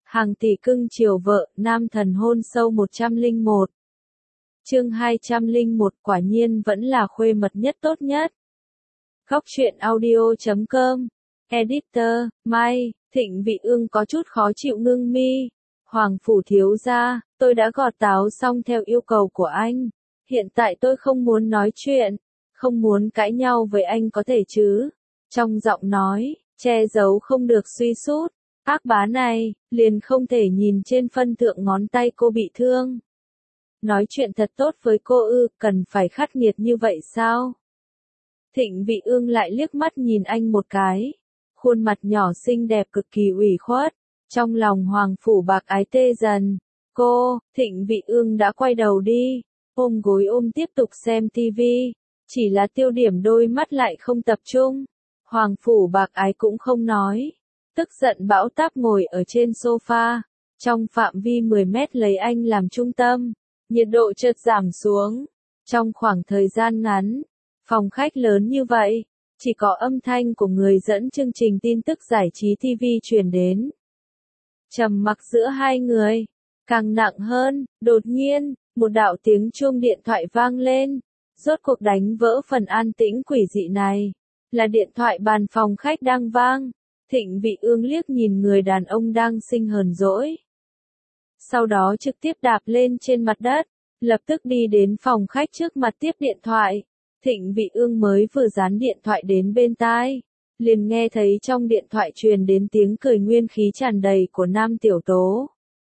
Hàng tỷ cưng chiều vợ, nam thần hôn sâu 101. Chương 201, quả nhiên vẫn là khuê mật nhất tốt nhất. Góc truyện audio.com. Editor, Mai, Thịnh Vị Ương có chút khó chịu ngưng mi. Hoàng phủ thiếu gia, tôi đã gọt táo xong theo yêu cầu của anh. Hiện tại tôi không muốn nói chuyện, không muốn cãi nhau với anh có thể chứ. Trong giọng nói, che giấu không được suy sút. Ác bá này, liền không thể nhìn trên phân thượng ngón tay cô bị thương. Nói chuyện thật tốt với cô ư, cần phải khắc nghiệt như vậy sao? Thịnh Vị Ương lại liếc mắt nhìn anh một cái. Khuôn mặt nhỏ xinh đẹp cực kỳ ủy khuất. Trong lòng Hoàng phủ bạc ái tê dần. Thịnh Vị Ương đã quay đầu đi. Ôm gối ôm tiếp tục xem tivi. Chỉ là tiêu điểm đôi mắt lại không tập trung. Hoàng phủ bạc ái cũng không nói. Tức giận bão táp ngồi ở trên sofa. Trong phạm vi 10 mét lấy anh làm trung tâm. Nhiệt độ chợt giảm xuống. Trong khoảng thời gian ngắn, phòng khách lớn như vậy, chỉ có âm thanh của người dẫn chương trình tin tức giải trí TV truyền đến. Trầm mặc giữa hai người, càng nặng hơn, đột nhiên, một đạo tiếng chuông điện thoại vang lên, rốt cuộc đánh vỡ phần an tĩnh quỷ dị này. Là điện thoại bàn phòng khách đang vang. Thịnh Vị Ương liếc nhìn người đàn ông đang sinh hờn dỗi. Sau đó trực tiếp đạp lên trên mặt đất, lập tức đi đến phòng khách trước mặt tiếp điện thoại. Thịnh Vị Ương mới vừa dán điện thoại đến bên tai, liền nghe thấy trong điện thoại truyền đến tiếng cười nguyên khí tràn đầy của Nam Tiểu Tố.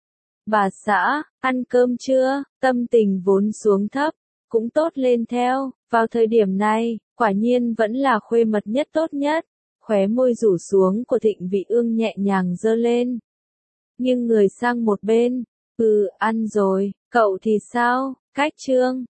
Bà xã, ăn cơm chưa? Tâm tình vốn xuống thấp, cũng tốt lên theo. Vào thời điểm này, quả nhiên vẫn là khuê mật nhất tốt nhất. Khóe môi rủ xuống của Thịnh Vị Ương nhẹ nhàng giơ lên. Nhưng người sang một bên, ăn rồi, cậu thì sao? Cách trương,